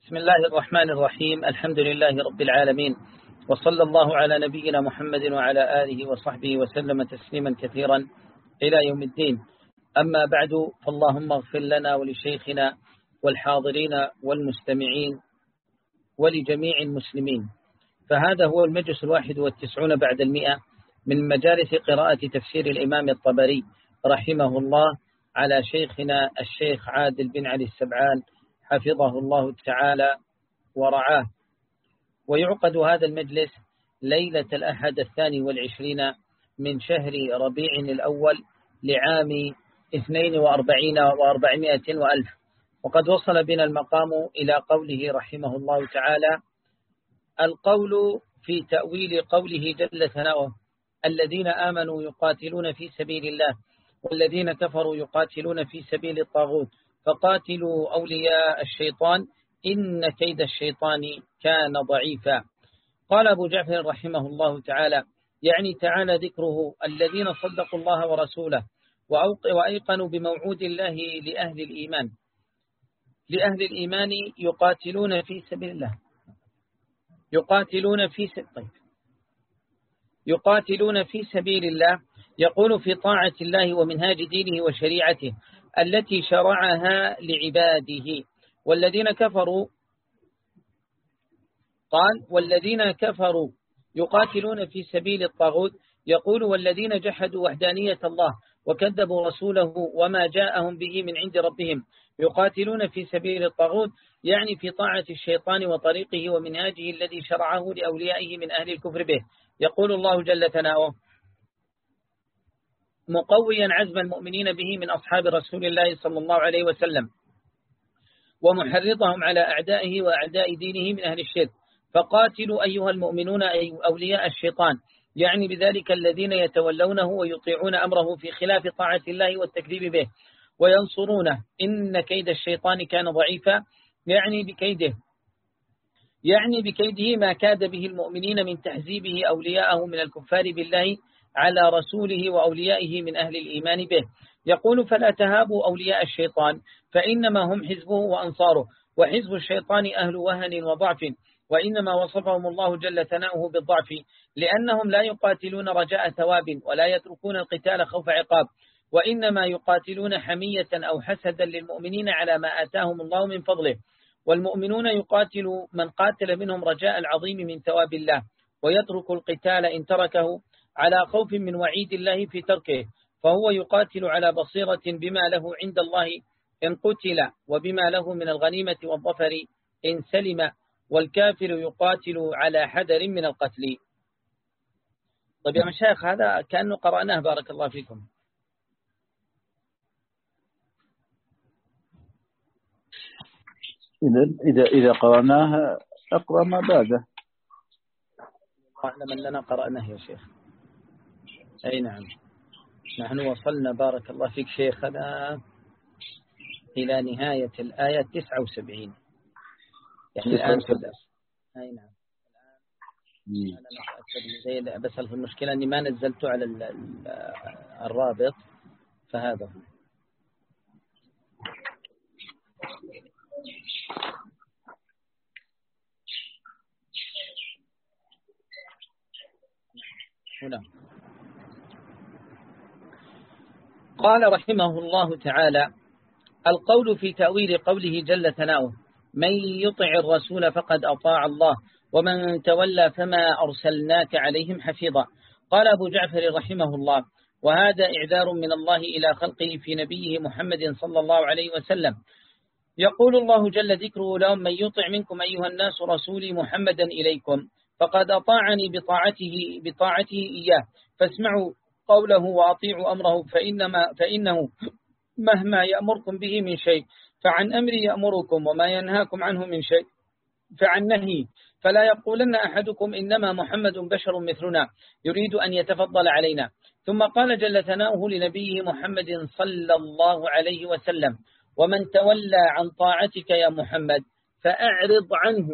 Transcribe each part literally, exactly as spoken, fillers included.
بسم الله الرحمن الرحيم. الحمد لله رب العالمين، وصلى الله على نبينا محمد وعلى آله وصحبه وسلم تسليما كثيرا إلى يوم الدين. أما بعد، فاللهم اغفر لنا ولشيخنا والحاضرين والمستمعين ولجميع المسلمين. فهذا هو المجلس الواحد والتسعون بعد المئة من مجالس قراءة تفسير الإمام الطبري رحمه الله على شيخنا الشيخ عادل بن علي السبعان حفظه الله تعالى ورعاه. ويعقد هذا المجلس ليلة الأحد الثاني والعشرين من شهر ربيع الأول لعام اثنين وأربعين وأربعمائة وألف. وقد وصل بنا المقام إلى قوله رحمه الله تعالى: القول في تأويل قوله جل ثناؤه: الذين آمنوا يقاتلون في سبيل الله والذين كفروا يقاتلون في سبيل الطاغوت فقاتلوا أولياء الشيطان إن كيد الشيطان كان ضعيفا. قال أبو جعفر رحمه الله تعالى: يعني تعالى ذكره الذين صدقوا الله ورسوله وأيقنوا بموعود الله لأهل الإيمان لأهل الإيمان يقاتلون في سبيل الله يقاتلون في سبيل طيب. يقاتلون في سبيل الله، يقول في طاعة الله ومنهاج دينه وشريعته التي شرعها لعباده. والذين كفروا قال والذين كفروا يقاتلون في سبيل الطاغوت، يقول والذين جحدوا وحدانية الله وكذبوا رسوله وما جاءهم به من عند ربهم يقاتلون في سبيل الطاغوت، يعني في طاعة الشيطان وطريقه ومنهاجه الذي شرعه لأوليائه من أهل الكفر به. يقول الله جل ثناؤه مقويا عزم المؤمنين به من أصحاب رسول الله صلى الله عليه وسلم ومحرضهم على أعدائه وأعداء دينه من أهل الشرك: فقاتلوا أيها المؤمنون أولياء الشيطان، يعني بذلك الذين يتولونه ويطيعون أمره في خلاف طاعة الله والتكذيب به وينصرونه. إن كيد الشيطان كان ضعيفا، يعني بكيده يعني بكيده ما كاد به المؤمنين من تحزيبه أولياءه من الكفار بالله على رسوله وأوليائه من أهل الإيمان به. يقول: فلا تهابوا أولياء الشيطان فإنما هم حزبه وأنصاره، وحزب الشيطان أهل وهن وضعف، وإنما وصفهم الله جل ثناؤه بالضعف لأنهم لا يقاتلون رجاء ثواب ولا يتركون القتال خوف عقاب، وإنما يقاتلون حمية أو حسدا للمؤمنين على ما آتاهم الله من فضله. والمؤمنون يقاتل من قاتل منهم رجاء العظيم من ثواب الله، ويترك القتال إن تركه على خوف من وعيد الله في تركه، فهو يقاتل على بصيرة بما له عند الله إن قتل وبما له من الغنيمة والظفر إن سلم، والكافر يقاتل على حذر من القتل. طيب يا مشايخ، هذا كأنه قرأناه بارك الله فيكم. إذا إذا قرأناها أقرأ ما بعده. أعلم أننا قرأناه يا شيخ. أي نعم، نحن وصلنا بارك الله فيك شيخنا إلى نهاية الآية تسعة وسبعين، يعني الآن كده. أي نعم الآن أنا بس المشكلة أني ما نزلته على الرابط، فهذا هو. هنا قال رحمه الله تعالى: القول في تأويل قوله جل ثناؤه: من يطع الرسول فقد أطاع الله ومن تولى فما أرسلناك عليهم حفيظا. قال أبو جعفر رحمه الله: وهذا إعذار من الله إلى خلقه في نبيه محمد صلى الله عليه وسلم. يقول الله جل ذكره لهم: من يطع منكم أيها الناس رسولي محمدا إليكم فقد أطاعني بطاعته بطاعته إياه، فاسمعوا قوله وأطيعوا أمره، فإنما فإنه مهما يأمركم به من شيء فعن أمري يأمركم، وما ينهاكم عنه من شيء فعن نهي. فلا يقولن أحدكم إنما محمد بشر مثلنا يريد أن يتفضل علينا. ثم قال جل ثناؤه لنبيه محمد صلى الله عليه وسلم: ومن تولى عن طاعتك يا محمد فأعرض عنه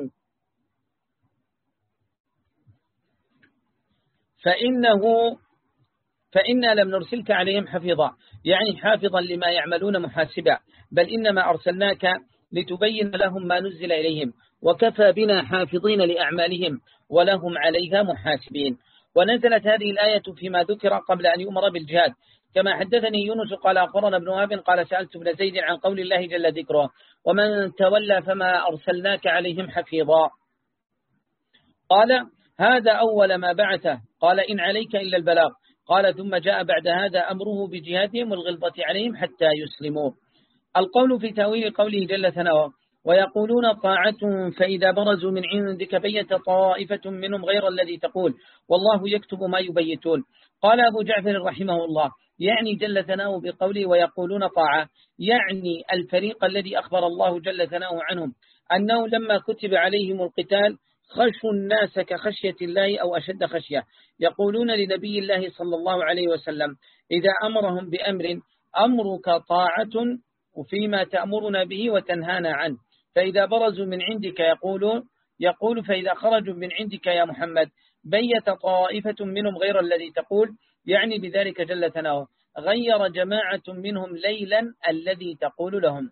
فإنه فإنا لم نرسلك عليهم حفيظا، يعني حافظا لما يعملون محاسبا، بل إنما أرسلناك لتبين لهم ما نزل إليهم، وكفى بنا حافظين لأعمالهم ولهم عليها محاسبين. ونزلت هذه الآية فيما ذكر قبل أن يؤمر بالجهاد، كما حدثني يونس قال أخبرنا ابن وهب قال سألت ابن زيد عن قول الله جل ذكره ومن تولى فما أرسلناك عليهم حفيظا. قال هذا أول ما بعثه، قال إن عليك إلا البلاغ. قال ثم جاء بعد هذا أمره بجهادهم والغلظة عليهم حتى يسلموا. القول في تأويل قوله جل ثناؤه ويقولون طاعة فإذا برزوا من عندك بيت طائفة منهم غير الذي تقول والله يكتب ما يبيتون. قال أبو جعفر رحمه الله يعني جل ثناؤه بقوله ويقولون طاعة، يعني الفريق الذي أخبر الله جل ثناؤه عنهم أنه لما كتب عليهم القتال خشوا الناس كخشية الله أو أشد خشية، يقولون لنبي الله صلى الله عليه وسلم إذا أمرهم بأمر أمرك طاعة وفيما تأمرنا به وتنهانا عنه، فإذا برزوا من عندك يقولون يقول فإذا خرجوا من عندك يا محمد بيت طائفة منهم غير الذي تقول، يعني بذلك جل ثناؤه غير جماعة منهم ليلا الذي تقول لهم.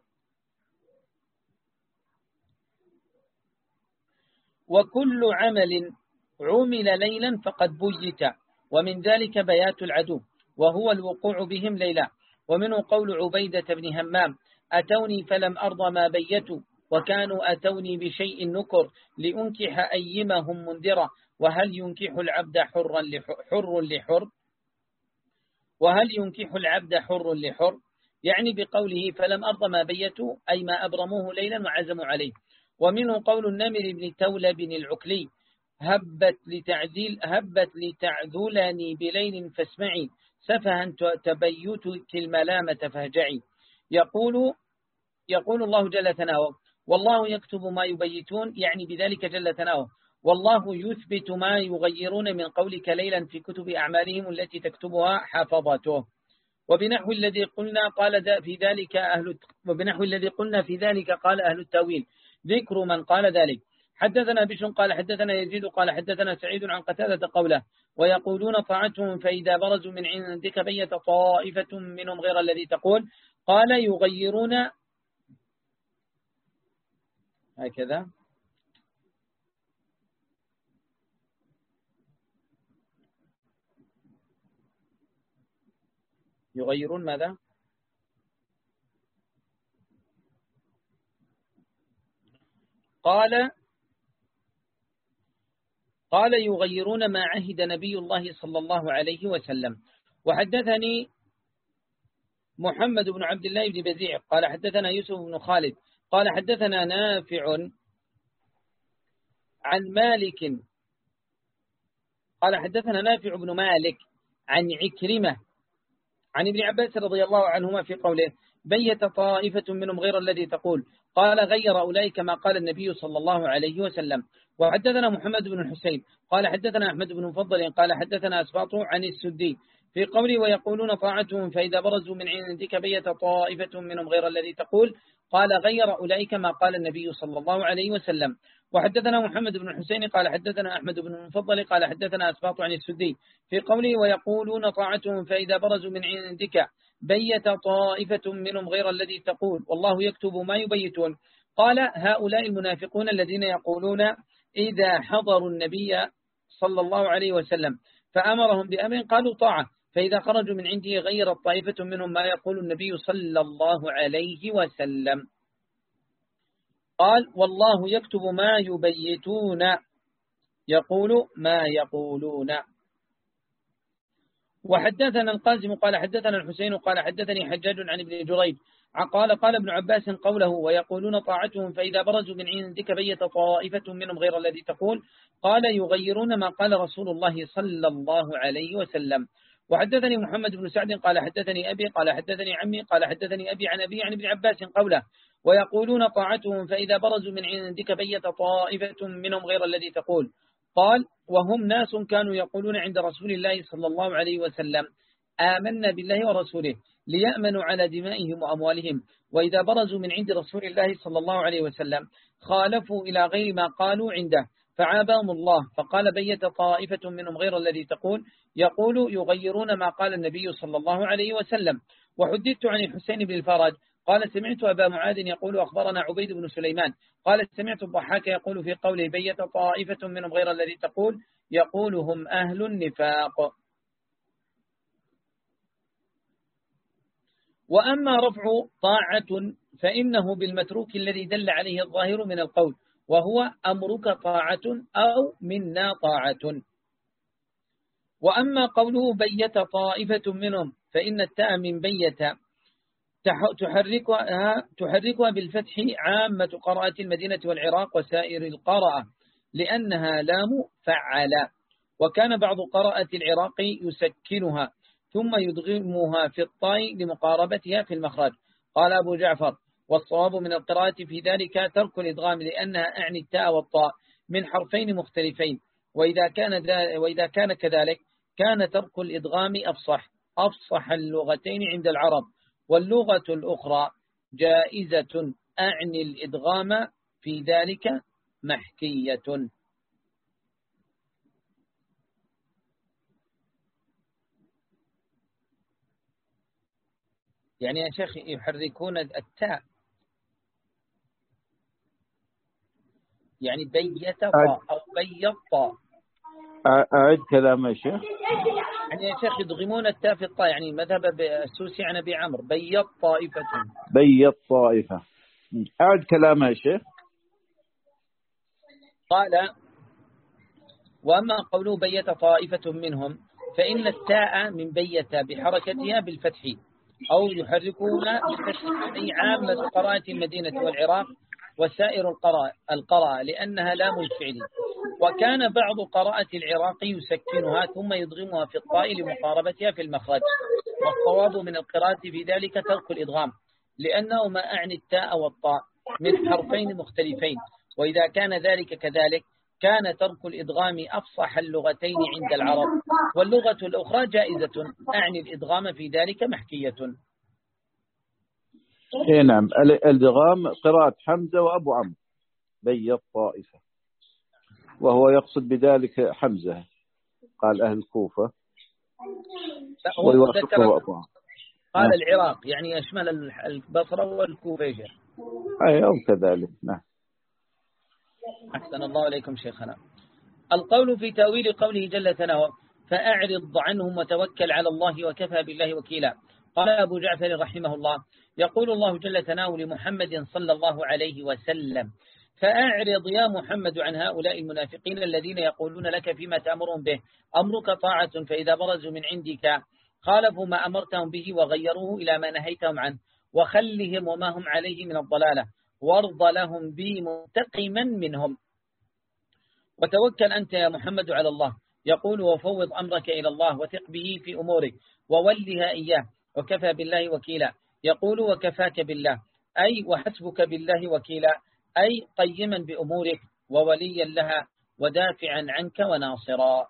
وكل عمل عمل ليلا فقد بيت، ومن ذلك بيات العدو وهو الوقوع بهم ليلا. ومنه قول عبيدة بن همام أتوني فلم أرضى ما بيتوا وكانوا أتوني بشيء نكر لأنكح أيمهم منذرة وهل ينكح العبد حرا حر لحر وهل ينكح العبد حر لحر يعني بقوله فلم أرضى ما بيتوا أي ما أبرموه ليلا وعزموا عليه. ومنه قول النمر بن تولب العكلي هبت لتعذيل هبت لتعذلني بليل فاسمعي سفها تبيتك الملامة فهجعي. يقول يقول الله جل ثناؤه والله يكتب ما يبيتون، يعني بذلك جل ثناؤه والله يثبت ما يغيرون من قولك ليلا في كتب أعمالهم التي تكتبها حافظته. وبنحو الذي قلنا قال في ذلك أهل وبنحو الذي قلنا في ذلك قال أهل التأويل ذكر من قال ذلك. حدثنا بشر قال حدثنا يزيد قال حدثنا سعيد عن قتادة قوله ويقولون طاعتهم فإذا برزوا من عندك بيت طائفة منهم غير الذي تقول، قال يغيرون هكذا يغيرون ماذا؟ قال قال يغيرون ما عهد نبي الله صلى الله عليه وسلم. وحدثني محمد بن عبد الله بن بزيع قال حدثنا يوسف بن خالد قال حدثنا نافع عن مالك قال حدثنا نافع بن مالك عن عكرمة عن ابن عباس رضي الله عنهما في قوله بيت طائفة منهم غير الذي تقول، قال غير أولئك ما قال النبي صلى الله عليه وسلم. وحدثنا محمد بن الحسين قال حدثنا أحمد بن مفضل قال حدثنا أسباط عن السدي في قوله ويقولون طاعتهم فإذا برزوا من عندك بيت طائفة منهم غير الذي تقول، قال غير أولئك ما قال النبي صلى الله عليه وسلم. وحدثنا محمد بن الحسين قال حدثنا أحمد بن المفضل قال حدثنا أسباط عن السدي في قوله ويقولون طاعتهم فإذا برزوا من عندك بيت طائفة منهم غير الذي تقول والله يكتب ما يبيتون، قال هؤلاء المنافقون الذين يقولون إذا حضروا النبي صلى الله عليه وسلم فأمرهم بأمر قالوا طاعة فإذا خرجوا من عنده غير الطائفة منهم ما يقول النبي صلى الله عليه وسلم. قال والله يكتب ما يبيتون يقول ما يقولون. وحدثنا القاسم قال حدثنا الحسين قال حدثني حجاج عن ابن جريج قال قال ابن عباس قوله ويقولون طاعتهم فإذا برزوا من عندك بيت طائفة منهم غير الذي تقول، قال يغيرون ما قال رسول الله صلى الله عليه وسلم. وحدثني محمد بن سعد قال حدثني أبي قال حدثني عمي قال حدثني أبي عن أبي عن ابن عباس قوله ويقولون طاعتهم فإذا برزوا من عندك بيت طائفة منهم غير الذي تقول، قال وهم ناس كانوا يقولون عند رسول الله صلى الله عليه وسلم آمنا بالله ورسوله ليأمنوا على دمائهم وأموالهم، وإذا برزوا من عند رسول الله صلى الله عليه وسلم خالفوا إلى غير ما قالوا عنده فعابهم الله فقال بيت طائفة منهم غير الذي تقول، يقول يغيرون ما قال النبي صلى الله عليه وسلم. وحدثت عن الحسين بن الفرج قال سمعت أبا معاذ يقول أخبرنا عبيد بن سليمان قال سمعت الضحاك يقول في قوله بيت طائفة منهم غير الذي تقول يقول هم أهل النفاق. وأما رفع طاعة فإنه بالمتروك الذي دل عليه الظاهر من القول، وهو أمرك طاعة أو منا طاعة. وأما قوله بيت طائفة منهم فإن التاء من بيت تحركها, تحركها بالفتح عامة قراءة المدينة والعراق وسائر القراءة لأنها لام فعل. وكان بعض قراءة العراق يسكنها ثم يدغمها في الطاء لمقاربتها في المخرج. قال أبو جعفر والصواب من القراءة في ذلك ترك الإدغام لأنها أعني التاء والطاء من حرفين مختلفين، وإذا كان, وإذا كان كذلك كان ترك الإدغام أفصح أفصح اللغتين عند العرب. واللغة الأخرى جائزة أعني الإدغام في ذلك محكية. يعني يا شيخ يحركون التاء يعني بيت أو بيض. أعد كلام يا شيخ. يعني يا شيخ يدغمون التاء في الطاء، يعني مذهب السوسي عن أبي عمرو بيض طائفة بيض طائفة. أعد كلام يا شيخ. قال وأما قوله بيت طائفة منهم فإن التاء من بيت بحركتها بالفتح أو يحركون بالفتح أي عامة قراءة المدينة والعراق وسائر القراء القراء لأنها لام الفعل. وكان بعض قراءة العراق يسكنها ثم يدغمها في الطاء لمقاربتها في المخرج. والصواب من القراءة في ذلك ترك الإدغام لأنه ما أعني التاء والطاء من حرفين مختلفين، وإذا كان ذلك كذلك كان ترك الإدغام أفصح اللغتين عند العرب. واللغة الأخرى جائزة أعني الإدغام في ذلك محكية. إيه نعم، الإدغام قراءة حمزة وأبو عمرو بيض طائفة، وهو يقصد بذلك حمزة قال أهل الكوفة ويوافقه أبو عمرو. قال العراق يعني يشمل البصرة والكوفة. أي أو كذلك. نعم. أحسن الله عليكم شيخنا. القول في تأويل قوله جل ثناؤه فأعرض عنهم وتوكل على الله وكفى بالله وكيلا. قال أبو جعفر رحمه الله يقول الله جل ثناؤه لمحمد صلى الله عليه وسلم فأعرض يا محمد عن هؤلاء المنافقين الذين يقولون لك فيما تأمرهم به أمرك طاعة، فإذا برزوا من عندك خالفوا ما أمرتهم به وغيروه إلى ما نهيتهم عنه، وخلهم وما هم عليه من الضلالة وارض لهم بي منتقما منهم. وتوكل أنت يا محمد على الله، يقول وفوض أمرك إلى الله وثق به في أمورك وولها إياه وكفى بالله وكيلا. يقول وكفاك بالله أي وحسبك بالله وكيلا، أي قيما بأمورك ووليا لها ودافعا عنك وناصرا.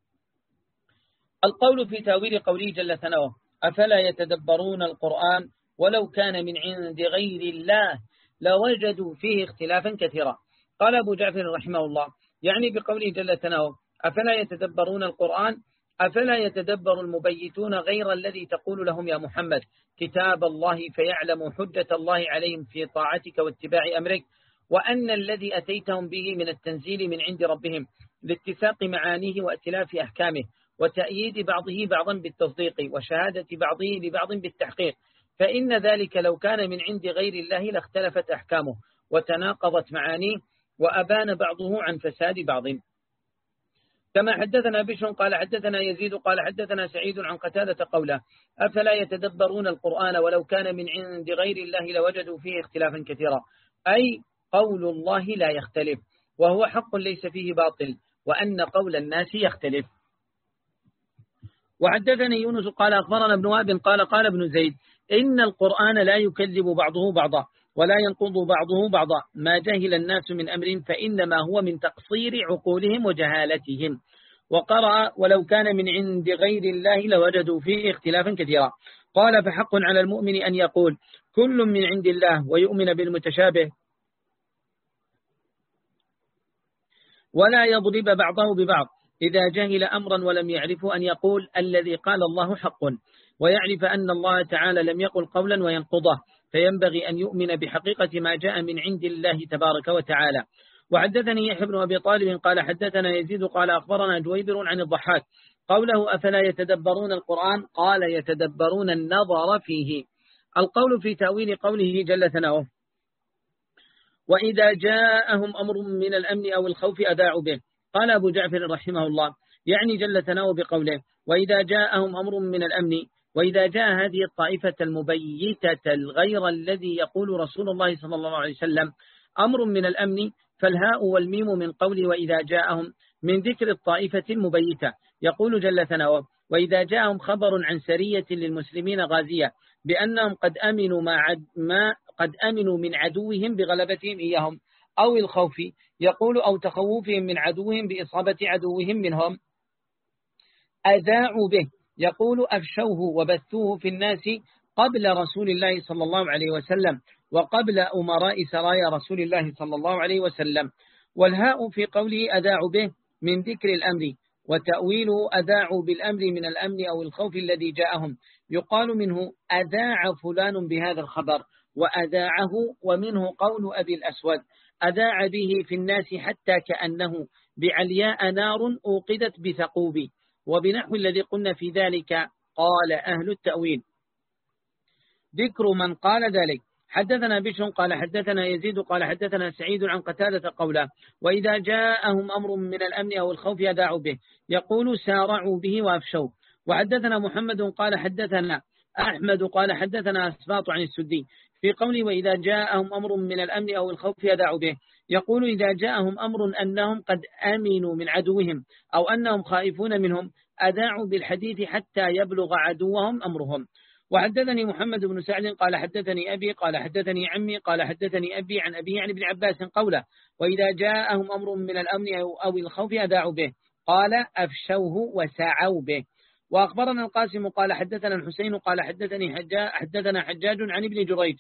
القول في تأويل قوله جل ثناؤه أفلا يتدبرون القرآن ولو كان من عند غير الله لوجدوا فيه اختلافا كثيرا. قال أبو جعفر رحمه الله يعني بقوله جل ثناؤه أفلا يتدبرون القرآن أفلا يتدبر المبيتون غير الذي تقول لهم يا محمد كتاب الله فيعلم حجة الله عليهم في طاعتك واتباع أمرك، وأن الذي أتيتهم به من التنزيل من عند ربهم لاتفاق معانيه واتلاف أحكامه وتأييد بعضه بعضا بالتصديق وشهادة بعضه لبعض بالتحقيق، فإن ذلك لو كان من عند غير الله لاختلفت أحكامه وتناقضت معانيه وأبان بعضه عن فساد بعض. كما حدثنا بشر قال حدثنا يزيد قال حدثنا سعيد عن قتادة قوله أفلا يتدبرون القرآن ولو كان من عند غير الله لوجدوا فيه اختلافا كثيرا، أي قول الله لا يختلف وهو حق ليس فيه باطل، وأن قول الناس يختلف. وحدثني يونس قال أخبرنا ابن وهب قال قال ابن زيد إن القرآن لا يكذب بعضه بعضا ولا ينقض بعضه بعضا، ما جهل الناس من أمر فإنما هو من تقصير عقولهم وجهالتهم. وقرأ ولو كان من عند غير الله لوجدوا فيه اختلافا كثيرا. قال فحق على المؤمن أن يقول كل من عند الله ويؤمن بالمتشابه ولا يضرب بعضه ببعض إذا جهل أمرا ولم يعرفه أن يقول الذي قال الله حق، ويعرف أن الله تعالى لم يقل قولا وينقضه فينبغي أن يؤمن بحقيقة ما جاء من عند الله تبارك وتعالى. وحدثني يحيى بن أبي طالب قال حدثنا يزيد قال أخبرنا جويبر عن الضحاك قوله أفلا يتدبرون القرآن قال يتدبرون النظر فيه. القول في تأويل قوله جل ثناؤه وإذا جاءهم أمر من الأمن أو الخوف أذاعوا به. قال أبو جعفر رحمه الله يعني جل ثناؤه بقوله وإذا جاءهم أمر من الأمن، وإذا جاء هذه الطائفة المبيتة الغير الذي يقول رسول الله صلى الله عليه وسلم أمر من الأمن، فالهاء والميم من قول وإذا جاءهم من ذكر الطائفة المبيتة. يقول جل ثناؤه وإذا جاءهم خبر عن سرية للمسلمين غازية بأنهم قد أمنوا ما, عد ما قد أمنوا من عدوهم بغلبتهم إياهم أو الخوف، يقول أو تخوفهم من عدوهم بإصابة عدوهم منهم أذاعوا به، يقول أفشوه وبثوه في الناس قبل رسول الله صلى الله عليه وسلم وقبل أمراء سرايا رسول الله صلى الله عليه وسلم. والهاء في قوله أذاعوا به من ذكر الأمر، وتأويله أذاعوا بالأمر من الأمن أو الخوف الذي جاءهم، يقال منه أذاع فلان بهذا الخبر وأذاعه، ومنه قول أبي الأسود أذاع به في الناس حتى كأنه بعلياء نار أوقدت بثقوب، وبنحو الذي قلنا في ذلك. قال أهل التأويل ذكر من قال ذلك. حدثنا بشر قال حدثنا يزيد قال حدثنا سعيد عن قتادة قوله وإذا جاءهم أمر من الأمن أو الخوف يداعوا به، يقول سارعوا به وأفشوا. وحدثنا محمد قال حدثنا أحمد قال حدثنا أسباط عن السدي في قوله وإذا جاءهم أمر من الأمن أو الخوف يداعوا به، يقول إذا جاءهم أمر أنهم قد آمنوا من عدوهم أو أنهم خائفون منهم أذاعوا بالحديث حتى يبلغ عدوهم أمرهم. وحدثني محمد بن سعد قال حدثني أبي قال حدثني عمي قال حدثني أبي عن أبي عن ابن عباس قوله وإذا جاءهم أمر من الأمن أو الخوف أذاعوا به، قال أفشوه وسعوا به. وأخبرنا القاسم قال حدثنا الحسين قال حدثني حجاج حدثنا حجاج عن ابن جريج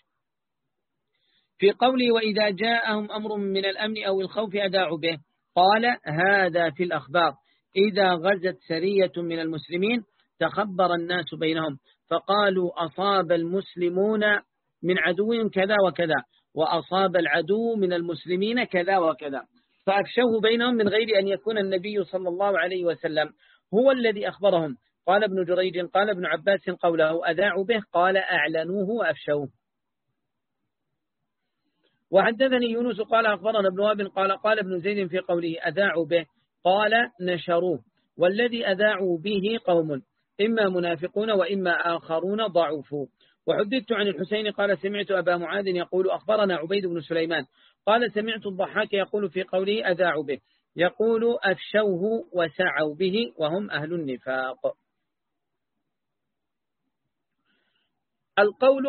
في قوله وإذا جاءهم أمر من الأمن أو الخوف أذاعوا به، قال هذا في الأخبار إذا غزت سرية من المسلمين تخبر الناس بينهم فقالوا أصاب المسلمون من عدو كذا وكذا وأصاب العدو من المسلمين كذا وكذا، فأفشوه بينهم من غير أن يكون النبي صلى الله عليه وسلم هو الذي أخبرهم. قال ابن جريج قال ابن عباس قوله أذاعوا به قال أعلنوه وأفشوه. وحدثني يونس قال أخبرنا ابن وهب قال قال ابن زيد في قوله أذاعوا به قال نشروه، والذي أذاعوا به قوم إما منافقون وإما آخرون ضعفوا. وحدثت عن الحسين قال سمعت أبا معاذ يقول أخبرنا عبيد بن سليمان قال سمعت الضحاك يقول في قوله أذاعوا به يقول أفشوه وسعوا به وهم أهل النفاق. القول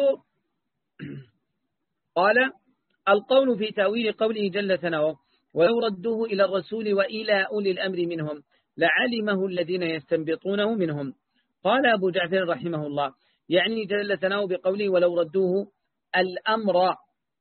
قال القول في تأويل قوله جل ثناؤه ولو ردوه إلى الرسول وإلى أولي الأمر منهم لعلمه الذين يستنبطونه منهم. قال أبو جعفر رحمه الله يعني جل ثناؤه بقوله ولو ردوه الأمر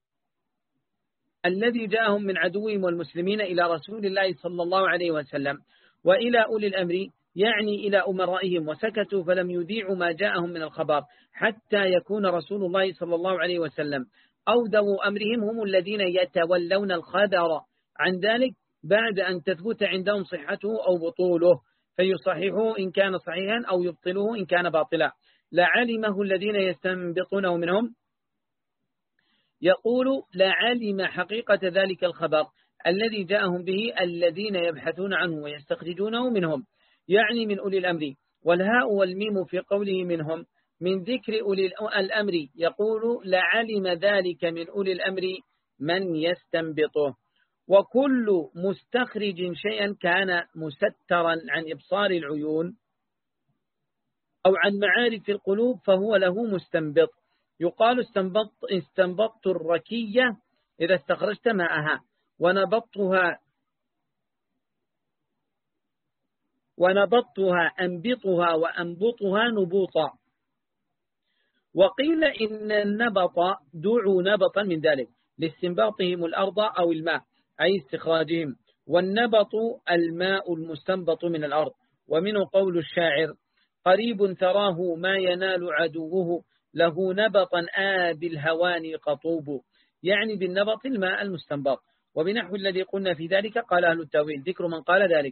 الذي جاءهم من عدوهم والمسلمين إلى رسول الله صلى الله عليه وسلم وإلى أولي الأمر يعني إلى أمرائهم وسكتوا فلم يذيعوا ما جاءهم من الخبر حتى يكون رسول الله صلى الله عليه وسلم أو ذو أمرهم هم الذين يتولون الخبر عن ذلك بعد أن تثبت عندهم صحته أو بطوله فيصححوه إن كان صحيحا أو يبطلوه إن كان باطلا لعلمه الذين يستنبطونه منهم. يقول لعلم حقيقة ذلك الخبر الذي جاءهم به الذين يبحثون عنه ويستخرجونه منهم يعني من أولي الأمر. والهاء والميم في قوله منهم من ذكر أولي الأمر يقول لعلم ذلك من أولي الأمر من يستنبطه. وكل مستخرج شيئا كان مسترا عن إبصار العيون أو عن معارف القلوب فهو له مستنبط. يقال استنبط استنبطت الركية إذا استخرجت ماءها ونبطها ونبطها أنبطها وأنبطها نبوطا. وقيل إن النبط دعوا نبطا من ذلك لاستنباطهم الأرض أو الماء أي استخراجهم، والنبط الماء المستنبط من الأرض. ومنه قول الشاعر قريب تراه ما ينال عدوه له نبطا آب الهوان قطوب، يعني بالنبط الماء المستنبط. وبنحو الذي قلنا في ذلك قال أهل التأويل. ذكر من قال ذلك.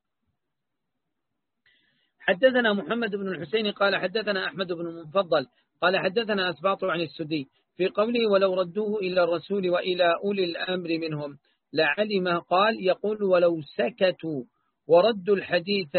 حدثنا محمد بن الحسين قال حدثنا أحمد بن المفضل قال حدثنا أسباط عن السدي في قوله ولو ردوه إلى الرسول وإلى أولي الأمر منهم لعلمه، قال يقول ولو سكتوا وردوا الحديث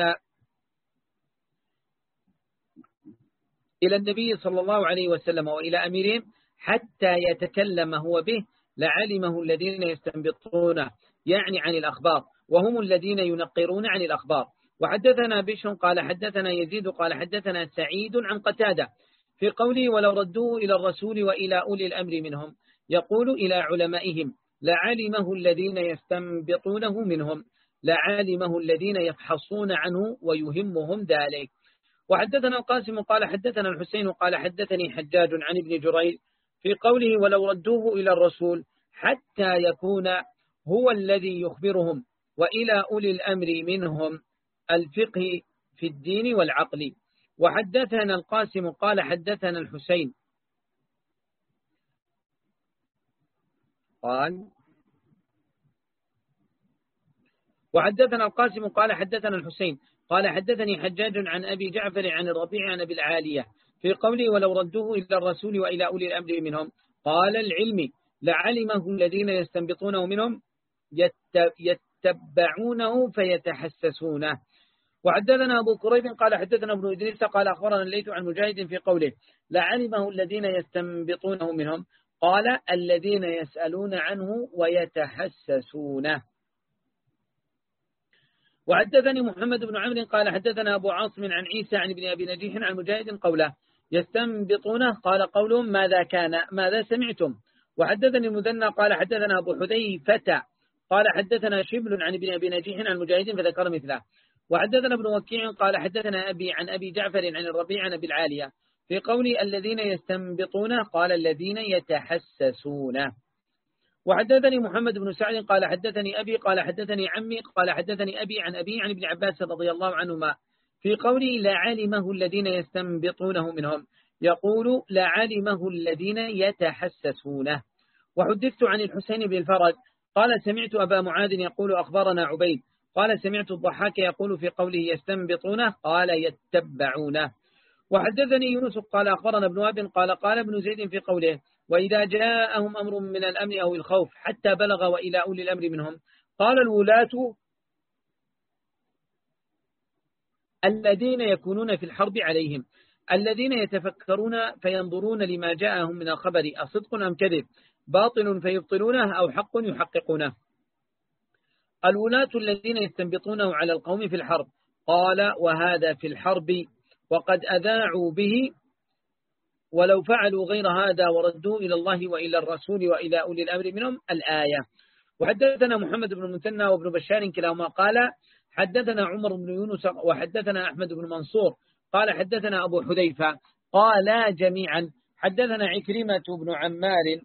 إلى النبي صلى الله عليه وسلم وإلى أميرهم حتى يتكلم هو به لعلمه الذين يستنبطونه، يعني عن الأخبار، وهم الذين ينقرون عن الأخبار. وحدثنا بشر قال حدثنا يزيد قال حدثنا سعيد عن قتادة في قوله ولو ردوه إلى الرسول وإلى أولي الأمر منهم، يقول إلى علمائهم لعلمه الذين يستنبطونه منهم، لعلمه الذين يفحصون عنه ويهمهم ذلك. وحدثنا القاسم قال حدثنا الحسين قال حدثني حجاج عن ابن جريج في قوله ولو ردوه إلى الرسول حتى يكون هو الذي يخبرهم وإلى أولي الأمر منهم الفقه في الدين والعقل. وحدثنا القاسم قال حدثنا الحسين قال وحدثنا القاسم قال حدثنا الحسين قال حدثني حجاج عن أبي جعفر عن الربيع عن أبي العالية في قوله ولو ردوه إلى الرسول وإلى أولي الأمر منهم قال العلم لعلمه الذين يستنبطونه منهم يتبعونه فيتحسسونه. وحدثنا أبو كريب قال حدثنا ابن إدريس قال أخبرنا الليث عن مجاهد في قوله لعلمه الذين يستنبطونه منهم قال الذين يسألون عنه ويتحسسونه. وحدثني محمد بن عمرو قال حدثنا أبو عاصم عن عيسى عن ابن أبي نجيح عن مجاهد قوله يستنبطونه قال قولهم ماذا كان ماذا سمعتم. وحدثني المثنى قال حدثنا أبو حذيفة قال حدثنا شبل عن ابن أبي نجيح عن مجاهد فذكر مثله. وحدثنا ابن وكيع قال حدثنا أبي عن أبي جعفر عن الربيع عن أبي العالية في قول الذين يستنبطونه قال الذين يتحسسونه. وحدثني محمد بن سعد قال حدثني أبي قال حدثني عمي قال حدثني أبي عن أبي عن ابن عباس رضي الله عنهما في قوله لعلمه الذين يستنبطونه منهم يقول لعلمه الذين يتحسسونه. وحدثت عن الحسين بن الفرج قال سمعت أبا معاذ يقول أخبرنا عبيد قال سمعت الضحاك يقول في قوله يستنبطونه قال يتبعونه. وحدثني يونس قال أخبرنا ابن وهب قال قال ابن زيد في قوله وإذا جاءهم أمر من الأمن أو الخوف حتى بلغ وإلى أولي الأمر منهم قال الولاة الذين يكونون في الحرب عليهم الذين يتفكرون فينظرون لما جاءهم من الخبر أصدق أم كذب باطل فيبطلونه أو حق يحققونه. الولاة الذين يستنبطونه على القوم في الحرب قال وهذا في الحرب وقد أذاعوا به ولو فعلوا غير هذا وردوا إلى الله وإلى الرسول وإلى أولي الأمر منهم الآية. وحدثنا محمد بن المثنى وابن بشار كلاهما قال حدثنا عمر بن يونس وحدثنا أحمد بن منصور قال حدثنا أبو حذيفة قال جميعا حدثنا عكرمة بن عمار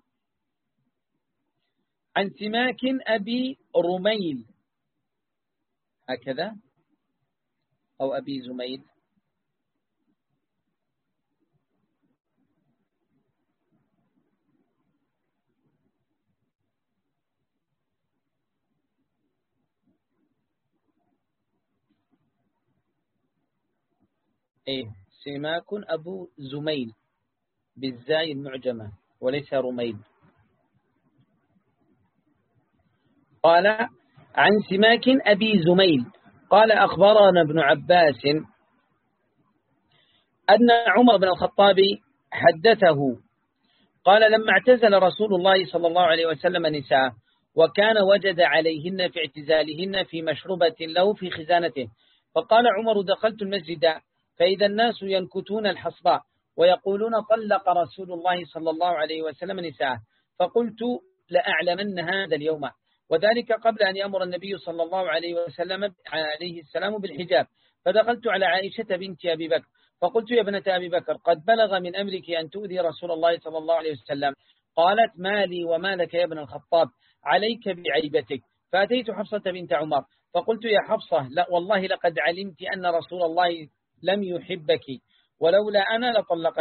عن سماك أبي رميل هكذا أو أبي زميل إيه سماك أبو زميل بالزاي المعجمة وليس رميل. قال عن سماك أبي زميل قال أخبرنا ابن عباس أن عمر بن الخطاب حدثه قال لما اعتزل رسول الله صلى الله عليه وسلم نساء وكان وجد عليهن في اعتزالهن في مشربة له في خزانته فقال عمر دخلت المسجد فإذا الناس ينكتون الحصباء ويقولون طلق رسول الله صلى الله عليه وسلم نساء فقلت لأعلمن هذا اليوم وذلك قبل أن يأمر النبي صلى الله عليه وسلم عليه السلام بالحجاب. فدخلت على عائشة بنت أبي بكر فقلت يا ابنة أبي بكر قد بلغ من أمرك أن تؤذي رسول الله صلى الله عليه وسلم. قالت ما لي وما لك يا ابن الخطاب عليك بعيبتك. فأتيت حفصة بنت عمر فقلت يا حفصة لا والله لقد علمت أن رسول الله لم يحبك ولولا أنا لطلقك.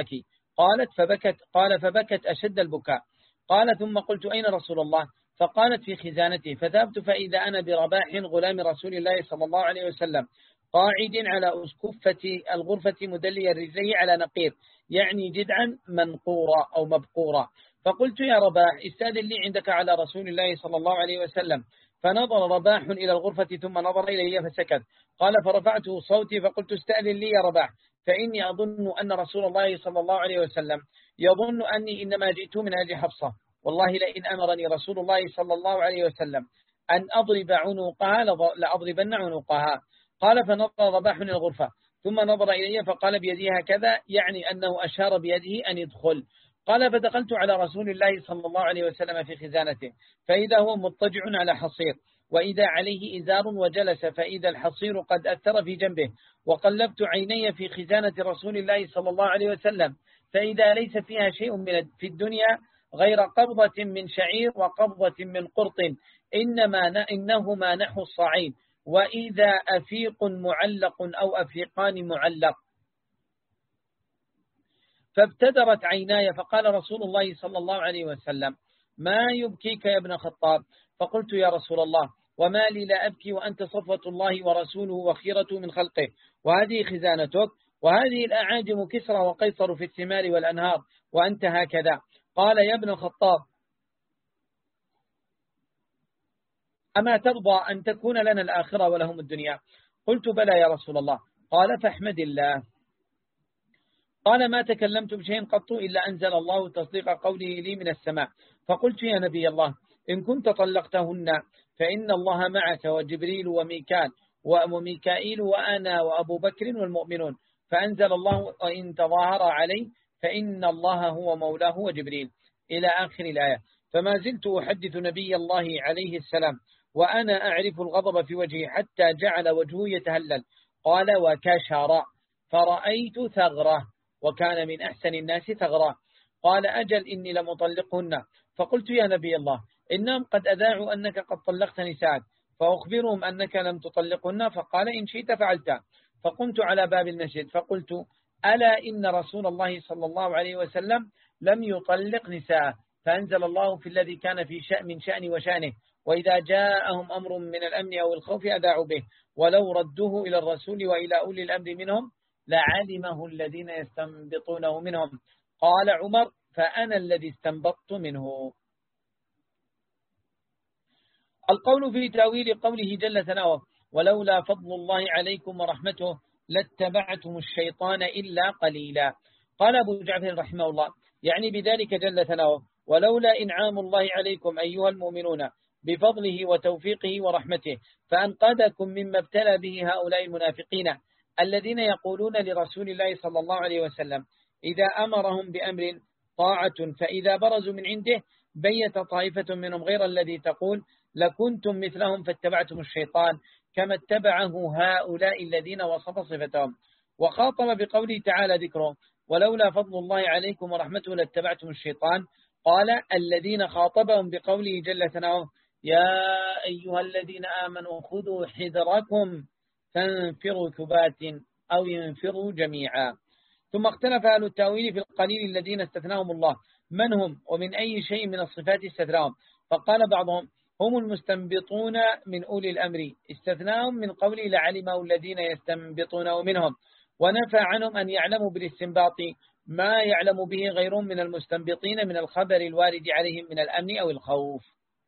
قالت فبكت قال فبكت أشد البكاء. قال ثم قلت أين رسول الله؟ فقالت في خزانته. فذهبت فإذا أنا برباح غلام رسول الله صلى الله عليه وسلم قاعد على أسكفة الغرفة مدلي الرجلين على نقير، يعني جدعا منقورة أو مبقورة. فقلت يا رباح استأذن لي عندك على رسول الله صلى الله عليه وسلم. فنظر رباح إلى الغرفة ثم نظر إلي فسكت. قال فرفعت صوتي فقلت استأذن لي يا رباح، فإني أظن أن رسول الله صلى الله عليه وسلم يظن أني إنما جئت من أجل حفصة، والله لئن أمرني رسول الله صلى الله عليه وسلم أن أضرب عنقها لأضربن عنقها. قال فنظر رباح إلى الغرفة ثم نظر إلي فقال بيده هكذا، يعني أنه أشار بيده أن يدخل. قال فدخلت على رسول الله صلى الله عليه وسلم في خزانته، فإذا هو مضطجع على حصير، وإذا عليه إزار، وجلس فإذا الحصير قد أثر في جنبه. وقلبت عيني في خزانة رسول الله صلى الله عليه وسلم، فإذا ليس فيها شيء من في الدنيا غير قبضة من شعير وقبضة من قرط، إنما إنهما نحو الصاعين، وإذا أفيق معلق أو أفيقان معلق. فابتدرت عيناي فقال رسول الله صلى الله عليه وسلم ما يبكيك يا ابن خطاب؟ فقلت يا رسول الله وما لي لا أبكي وأنت صفوة الله ورسوله وخيرته من خلقه، وهذه خزانتك، وهذه الأعاجم كسرى وقيصر في الثمار والأنهار، وأنت هكذا. قال يا ابن الخطاب أما ترضى أن تكون لنا الآخرة ولهم الدنيا؟ قلت بلى يا رسول الله. قال فاحمد الله. قال ما تكلمت بشيء قط إلا أنزل الله تصديق قوله لي من السماء. فقلت يا نبي الله إن كنت طلقتهن فإن الله معك وجبريل وميكال وميكائيل وأنا وأبو بكر والمؤمنون. فأنزل الله وإن تظاهر عليه فإن الله هو مولاه وجبريل إلى آخر الآية. فما زلت أحدث نبي الله عليه السلام وأنا أعرف الغضب في وجهه حتى جعل وجهه يتهلل. قال وكشر فرأيت ثغرة، وكان من أحسن الناس ثغرة. قال أجل إني لمطلقهن. فقلت يا نبي الله إنهم قد أذاعوا أنك قد طلقت نساءك، فأخبرهم أنك لم تطلقهن. فقال إن شئت فعلت. فقمت على باب المسجد فقلت ألا إن رسول الله صلى الله عليه وسلم لم يطلق نساءه، فأنزل الله في الذي كان في شأن من شأن وشأنه وإذا جاءهم أمر من الأمن أو الخوف أذاعوا به ولو ردوه إلى الرسول وإلى أولي الأمر منهم لعلمه الذين يستنبطونه منهم. قال عمر فأنا الذي استنبطت منه. القول في تأويل قوله جل ثناؤه ولولا فضل الله عليكم ورحمته لاتبعتم الشيطان إلا قليلا. قال أبو جعفر رحمه الله يعني بذلك جل ثناؤه ولولا إنعام الله عليكم أيها المؤمنون بفضله وتوفيقه ورحمته فأنقذكم مما ابتلى به هؤلاء المنافقين الذين يقولون لرسول الله صلى الله عليه وسلم إذا أمرهم بأمر طاعة فإذا برزوا من عنده بيت طائفة منهم غير الذي تقول لكنتم مثلهم فاتبعتم الشيطان كما اتبعه هؤلاء الذين وصف صفتهم. وخاطب بقوله تعالى ذكره ولولا فضل الله عليكم ورحمته لاتبعتم الشيطان. قال الذين خاطبهم بقوله جل ثناؤه يا أيها الذين آمنوا خذوا حذركم فانفروا ثبات أو ينفروا جميعا. ثم اختلف أهل التأويل في القليل الذين استثناهم الله من هم ومن أي شيء من الصفات استثناهم. فقال بعضهم هم المستنبطون من أولي الأمر استثناهم من قوله لعلمه الذين يستنبطونه منهم، ونفى عنهم أن يعلموا بالاستنباط ما يعلم به غيرهم من المستنبطين من الخبر الوارد عليهم من الأمن أو الخوف.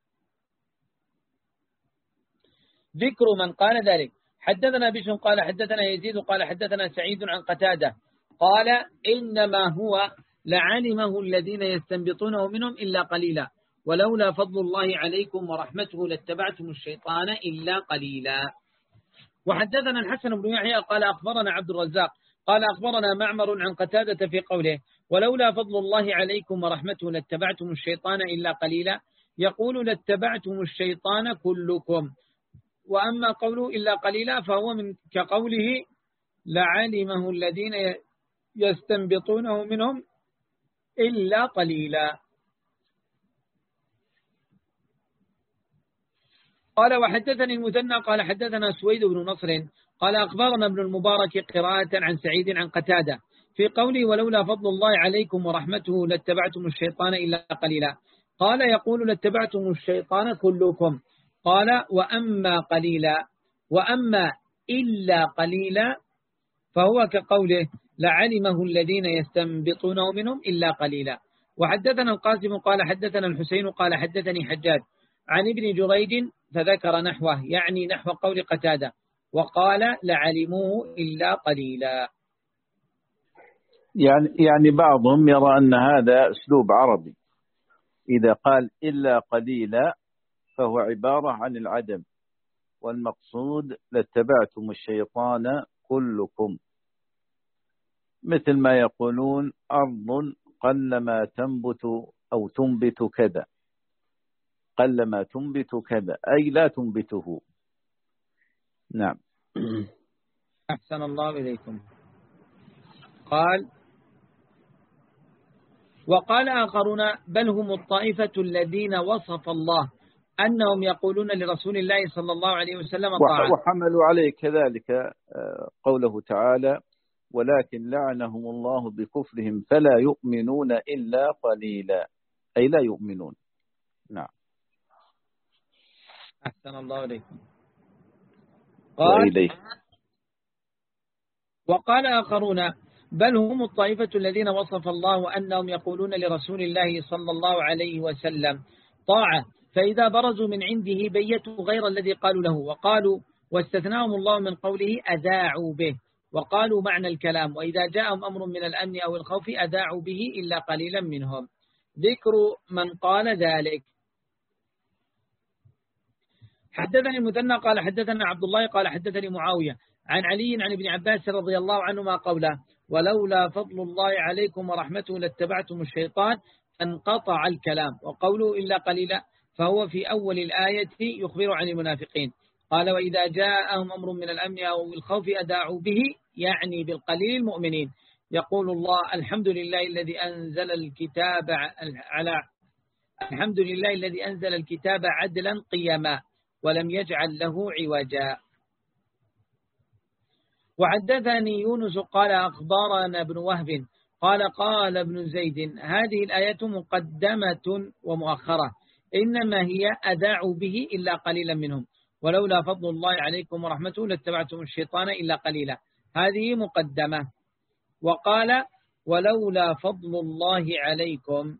ذكر من قال ذلك حدثنا بشر قال حدثنا يزيد قال حدثنا سعيد عن قتادة قال إنما هو لعلمه الذين يستنبطونه منهم إلا قليلا ولولا فضل الله عليكم ورحمته لاتبعتم الشيطان إلا قليلا. وحدثنا الحسن بن يحيى قال أخبرنا عبد الرزاق قال أخبرنا معمر عن قتادة في قوله ولولا فضل الله عليكم ورحمته لاتبعتم الشيطان إلا قليلا يقول لاتبعتم الشيطان كلكم. وأما قوله إلا قليلا فهو من كقوله لعلمه الذين يستنبطونه منهم إلا قليلا. قال وحدثني المثنى قال حدثنا سويد بن نصر قال أخبرنا ابن المبارك قراءة عن سعيد عن قتادة في قوله ولولا فضل الله عليكم ورحمته لاتبعتم الشيطان إلا قليلا، قال يقول لاتبعتم الشيطان كلكم، قال وأما قليلا وأما إلا قليلا فهو كقوله لعلمه الذين يستنبطونه منهم إلا قليلا. وحدثنا القاسم قال حدثنا الحسين قال حدثني حجاج عن ابن جريج فذكر نحوه، يعني نحو قول قتادة، وقال لعلموه إلا قليلا. يعني يعني بعضهم يرى أن هذا أسلوب عربي، إذا قال إلا قليلا فهو عبارة عن العدم، والمقصود لاتبعتم الشيطان كلكم، مثل ما يقولون أرض قلما تنبت أو تنبت كذا، قلما تنبت كذا أي لا تنبته. نعم. أحسن الله إليكم. قال وقال آخرون بل هم الطائفة الذين وصف الله أنهم يقولون لرسول الله صلى الله عليه وسلم طاعة، وحملوا عليه كذلك قوله تعالى ولكن لعنهم الله بكفرهم فلا يؤمنون إلا قليلا، أي لا يؤمنون. نعم. أحسن الله إليكم. قال وقال آخرون بل هم الطائفة الذين وصف الله أنهم يقولون لرسول الله صلى الله عليه وسلم طاعة، فإذا برزوا من عنده بيتوا غير الذي قالوا له، وقالوا واستثناهم الله من قوله أذاعوا به، وقالوا معنى الكلام وإذا جاءهم أمر من الأمن أو الخوف أذاعوا به إلا قليلا منهم. ذكر من قال ذلك. حدثني المثنى قال حدثنا عبد الله قال حدثني معاوية عن علي عن ابن عباس رضي الله عنهما قوله ولولا فضل الله عليكم ورحمته لاتبعتم الشيطان انقطع الكلام، وقوله إلا قليلا فهو في أول الآية يخبر عن المنافقين. قال وإذا جاءهم أمر من الأمن أو الخوف أذاعوا به، يعني بالقليل المؤمنين. يقول الله الحمد لله الذي أنزل الكتاب على الحمد لله الذي أنزل الكتاب عدلا قيما ولم يجعل له عوجا. وحدثني يونس قال أخبرنا ابن وهب قال قال ابن زيد هذه الآية مقدمة ومؤخرة، إنما هي أذاعوا به إلا قليلا منهم، ولولا فضل الله عليكم ورحمته لاتبعتم الشيطان إلا قليلا، هذه مقدمة. وقال ولولا فضل الله عليكم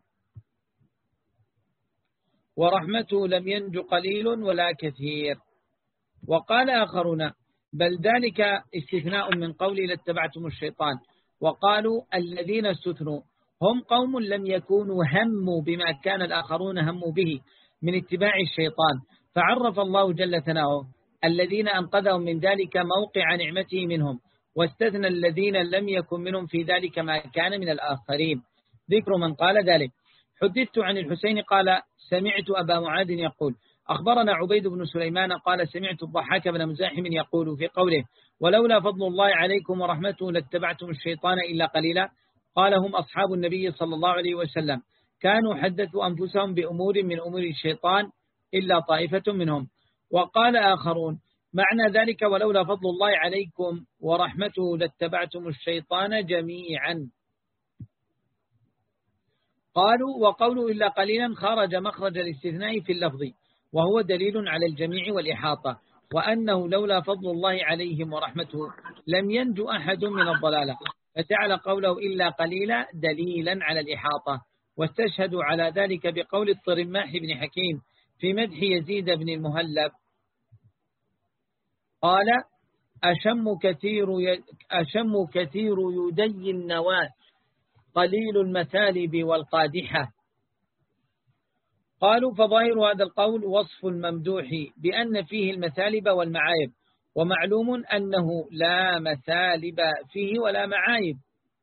ورحمته لم ينج قليل ولا كثير. وقال آخرون بل ذلك استثناء من قول لاتبعتم الشيطان، وقالوا الذين استثنوا هم قوم لم يكونوا هموا بما كان الآخرون هموا به من اتباع الشيطان، فعرف الله جل ثناؤه الذين أنقذهم من ذلك موقع نعمته منهم، واستثنى الذين لم يكن منهم في ذلك ما كان من الآخرين. ذكر من قال ذلك. حدثت عن الحسين قال سمعت أبا معاذ يقول أخبرنا عبيد بن سليمان قال سمعت الضحاك بن مزاحم يقول في قوله ولولا فضل الله عليكم ورحمته لاتبعتم الشيطان إلا قليلا، قال هم أصحاب النبي صلى الله عليه وسلم كانوا حدثوا أنفسهم بأمور من أمور الشيطان إلا طائفة منهم. وقال آخرون معنى ذلك ولولا فضل الله عليكم ورحمته لاتبعتم الشيطان جميعا. قالوا وقولوا إلا قليلا خرج مخرج الاستثناء في اللفظ، وهو دليل على الجميع والإحاطة، وأنه لولا فضل الله عليهم ورحمته لم ينجو أحد من الضلالة، فجعل قوله إلا قليلا دليلا على الإحاطة. واستشهدوا على ذلك بقول الطرماح بن حكيم في مدح يزيد بن المهلب قال أشم كثير أشم كثير يدي النواة قليل المثالب والقادحة. قالوا فظاهر هذا القول وصف الممدوح بأن فيه المثالب والمعايب، ومعلوم أنه لا مثالب فيه ولا معايب،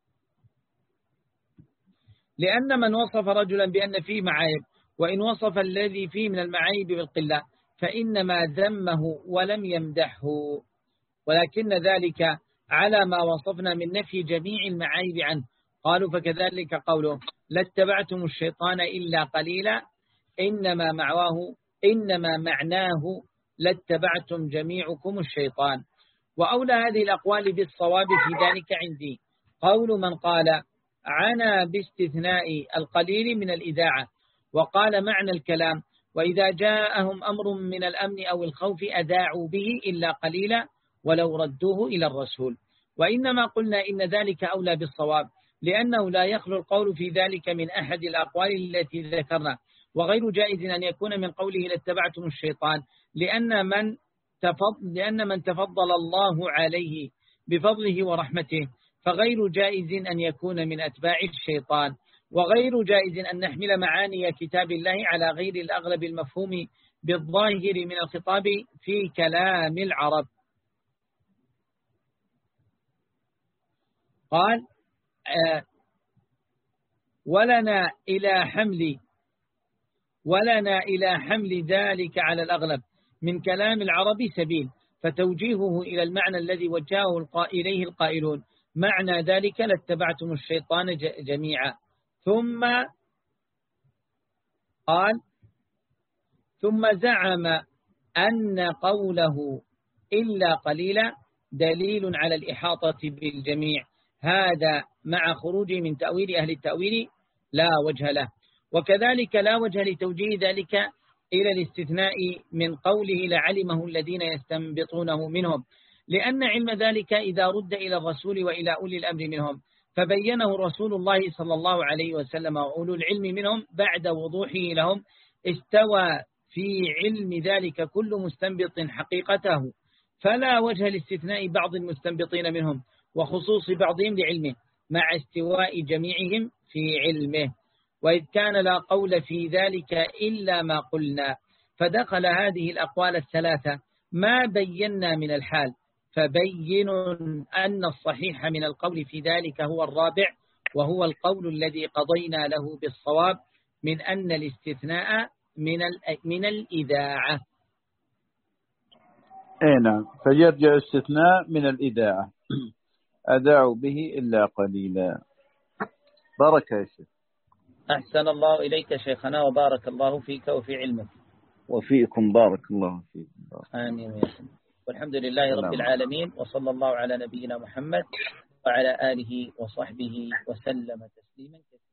لأن من وصف رجلا بأن فيه معايب وإن وصف الذي فيه من المعايب بالقلة فإنما ذمه ولم يمدحه، ولكن ذلك على ما وصفنا من نفي جميع المعايب عنه. قالوا فكذلك قوله لاتبعتم الشيطان إلا قليلا إنما معواه إنما معناه لاتبعتم جميعكم الشيطان. وأولى هذه الأقوال بالصواب في ذلك عندي قول من قال عنا باستثناء القليل من الإذاعة، وقال معنى الكلام وإذا جاءهم أمر من الأمن أو الخوف أذاعوا به إلا قليلا ولو ردوه إلى الرسول. وإنما قلنا إن ذلك أولى بالصواب، لأنه لا يخلو القول في ذلك من أحد الأقوال التي ذكرنا، وغير جائز أن يكون من قوله لاتبعتم الشيطان، لأن من تفضل, لأن من تفضل الله عليه بفضله ورحمته فغير جائز أن يكون من أتباع الشيطان، وغير جائز أن نحمل معاني كتاب الله على غير الأغلب المفهوم بالظاهر من الخطاب في كلام العرب. قال آه ولنا إلى حمل ولنا إلى حمل ذلك على الأغلب من كلام العرب سبيل، فتوجيهه إلى المعنى الذي وجهه إليه القائلون معنى ذلك لاتبعتم الشيطان جميعا. ثم قال ثم زعم أن قوله إلا قليلا دليل على الإحاطة بالجميع، هذا مع خروجه من تأويل أهل التأويل لا وجه له، وكذلك لا وجه لتوجيه ذلك إلى الاستثناء من قوله لعلمه الذين يستنبطونه منهم، لأن علم ذلك إذا رد إلى الرسول وإلى أولي الأمر منهم فبينه رسول الله صلى الله عليه وسلم وأولو العلم منهم بعد وضوحه لهم، استوى في علم ذلك كل مستنبط حقيقته، فلا وجه لاستثناء بعض المستنبطين منهم وخصوص بعضهم لعلمه مع استواء جميعهم في علمه. وإذ كان لا قول في ذلك إلا ما قلنا، فدخل هذه الأقوال الثلاثة ما بينا من الحال، فبين أن الصحيح من القول في ذلك هو الرابع، وهو القول الذي قضينا له بالصواب من أن الاستثناء من من الإذاعة. اي نعم، فيرجع الاستثناء من الإذاعة أذاعوا به إلا قليلا. بارك يا شيخ. أحسن الله إليك شيخنا وبارك الله فيك وفي علمك. وفيكم بارك الله فيكم. آمين يا سيدي. والحمد لله رب العالمين، وصلى الله على نبينا محمد وعلى آله وصحبه وسلم تسليما كثيرا.